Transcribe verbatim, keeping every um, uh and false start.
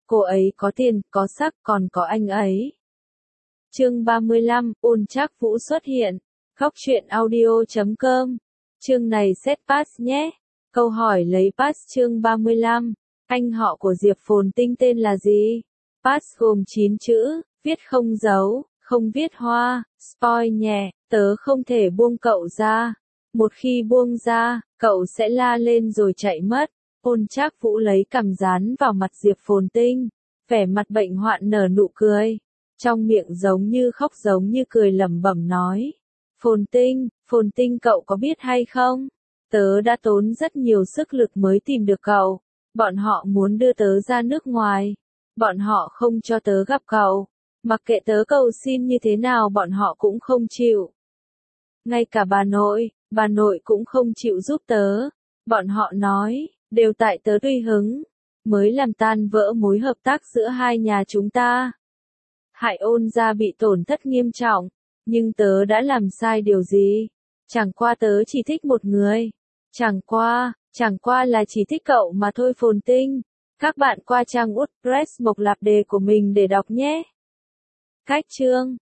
Cô ấy có tiền, có sắc, còn có anh ấy. Chương ba mươi lăm, Ôn Trác Vũ xuất hiện. Khóc chuyện audio chấm com. Chương này set pass nhé. Câu hỏi lấy pass chương ba mươi lăm. Anh họ của Diệp Phồn Tinh tên là gì? Pass gồm chín chữ, viết không dấu, không viết hoa, spoil nhẹ, tớ không thể buông cậu ra. Một khi buông ra, cậu sẽ la lên rồi chạy mất. Ôn Trác Vũ lấy cằm dán vào mặt Diệp Phồn Tinh, vẻ mặt bệnh hoạn nở nụ cười. Trong miệng giống như khóc giống như cười lẩm bẩm nói. Phồn Tinh, Phồn Tinh cậu có biết hay không? Tớ đã tốn rất nhiều sức lực mới tìm được cậu. Bọn họ muốn đưa tớ ra nước ngoài. Bọn họ không cho tớ gặp cậu. Mặc kệ tớ cầu xin như thế nào bọn họ cũng không chịu. Ngay cả bà nội, bà nội cũng không chịu giúp tớ. Bọn họ nói, đều tại tớ tùy hứng, mới làm tan vỡ mối hợp tác giữa hai nhà chúng ta. Hại Ôn gia bị tổn thất nghiêm trọng, nhưng tớ đã làm sai điều gì? Chẳng qua tớ chỉ thích một người. Chẳng qua, chẳng qua là chỉ thích cậu mà thôi Phồn Tinh. Các bạn qua trang WordPress mộc lạp đề của mình để đọc nhé. Cách chương